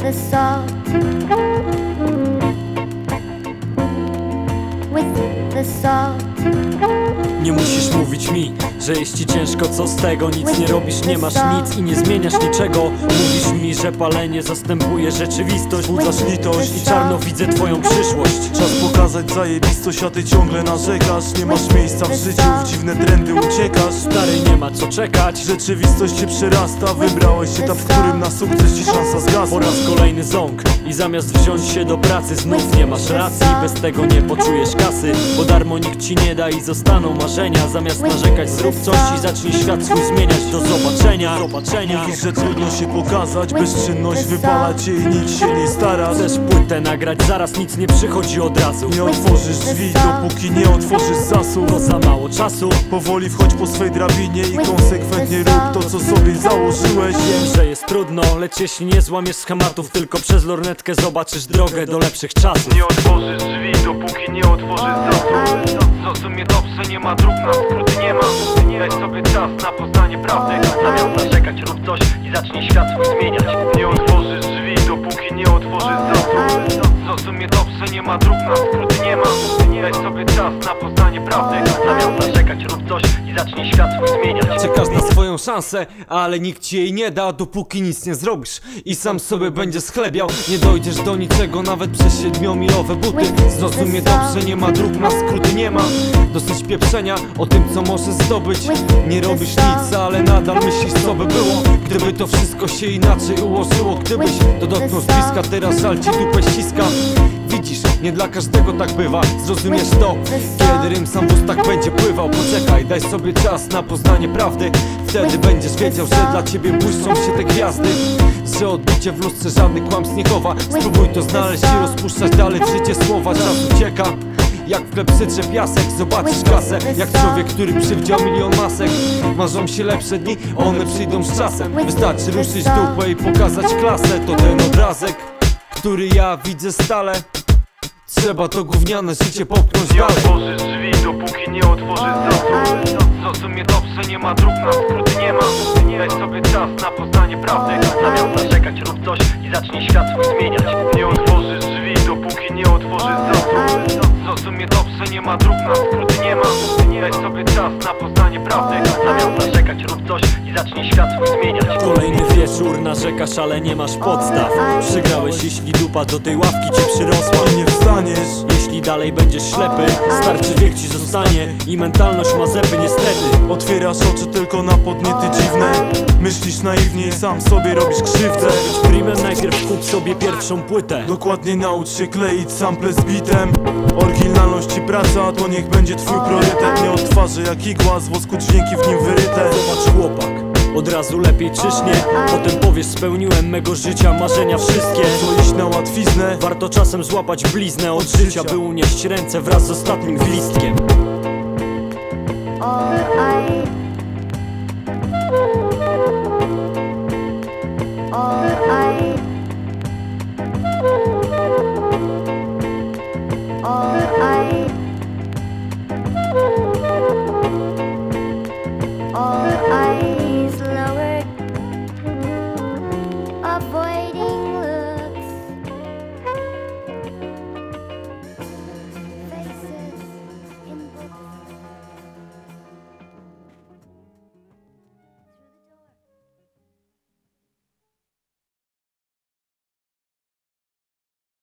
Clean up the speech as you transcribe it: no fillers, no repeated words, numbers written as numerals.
the salt, with the salt. Nie musisz mówić mi, że jest ci ciężko, co z tego? Nic nie robisz, nie masz nic i nie zmieniasz niczego. Mówisz mi, że palenie zastępuje rzeczywistość. Budzasz litość i czarno widzę twoją przyszłość. Czas pokazać zajebistość, a ty ciągle narzekasz. Nie masz miejsca w życiu, w dziwne trendy uciekasz. Stary, nie ma co czekać, Rzeczywistość cię przerasta. Wybrałeś etap, w którym na sukces ci szansa zgasła. po raz kolejny ząg i zamiast wziąć się do pracy znów nie masz racji. Bez tego nie poczujesz kasy, bo darmo nikt ci nie da i zostaną marzenia. Zamiast narzekać, zrób coś i zacznij świat swój zmieniać. Do zobaczenia. Mówisz, że trudno się pokazać, bezczynność wypala cię i nic się nie starasz. Chcesz płytę nagrać, zaraz nic nie przychodzi od razu. Nie otworzysz drzwi, dopóki nie otworzysz zasób. To za mało czasu. Powoli wchodź po swej drabinie i konsekwentnie rób to, co sobie założyłeś. Wiem, że jest trudno, lecz jeśli nie złamiesz schematów, tylko przez lornetkę zobaczysz drogę do lepszych czasów. Nie otworzysz drzwi, dopóki nie otworzysz zasób. Zrozumie dobrze, nie ma dróg na skróty, nie ma. Daj sobie czas na poznanie prawdy. Zamiast narzekać, rób coś i zacznij świat swój zmieniać. Nie otworzysz drzwi, dopóki nie otworzysz zasób. Zrozumie dobrze, nie ma dróg na skróty, nie ma. Daj sobie czas na poznanie prawdy. Zamiast narzekać, rób coś i zacznij świat swój zmieniać. Czekasz na swoją szansę, ale nikt ci jej nie da, dopóki nic nie zrobisz i sam sobie będziesz schlebiał. Nie dojdziesz do niczego nawet przez 7-milowe buty. Zrozumie dobrze, nie ma dróg na skróty, nie ma. Dosyć pieprzenia o tym, co możesz zdobyć. Nie robisz nic, ale nadal myślisz, co by było, gdyby to wszystko się inaczej ułożyło. Gdybyś to dotknął z bliska, teraz żal ci dupę ściska. Widzisz, nie dla każdego tak bywa, zrozumiesz to, kiedy rym sam w ustach będzie pływał. Poczekaj, daj sobie czas na poznanie prawdy. Wtedy będziesz wiedział, że dla ciebie błyszczą się te gwiazdy. Że odbicie w lustrze żadnych kłamstw nie chowa. Spróbuj to znaleźć i rozpuszczać dalej w życie słowa. Czas ucieka jak w klepsydrze piasek, zobaczysz kasę. Jak człowiek, który przywdział 1 000 000 masek. Marzą się lepsze dni, one przyjdą z czasem. Wystarczy ruszyć dupę i pokazać klasę. To ten obrazek, który ja widzę stale. Trzeba to gówniane życie popchnąć Nie dalej. otworzysz drzwi, dopóki nie otworzysz zasób. Zrozumie dobrze, nie ma dróg na skróty, nie ma. Daj sobie czas na poznanie prawdy. Zamiast narzekać, rób coś i zacznij świat swój zmieniać. Nie otworzysz drzwi, dopóki nie otworzysz zasób. Zrozumie dobrze, nie ma dróg na skróty, nie ma. Daj sobie czas na poznanie prawdy. Zamiast narzekać, rób coś i zacznij świat swój zmieniać. Kolejny wieczór, narzekasz, ale nie masz podstaw. Przegrałeś, jeśli dupa do tej ławki ci przyrosła. Nie wstaniesz, Jeśli dalej będziesz ślepy, starczy wiek ci zostanie i mentalność ma zęby niestety. otwierasz oczy tylko na podniety dziwne. Myślisz naiwnie i sam sobie robisz krzywdę. Być primem, najpierw kup sobie pierwszą płytę. Dokładnie naucz się kleić sample z bitem. Oryginalność i praca to niech będzie twój priorytet. Nie odtwarzy jak igła, z wosku dźwięki w nim wyryte. Zobacz chłopak, od razu lepiej czyż nie? Potem powiesz, spełniłem mego życia marzenia wszystkie. Co iść na łatwiznę? Warto czasem złapać bliznę od życia, by unieść ręce wraz z ostatnim gwizdkiem. All I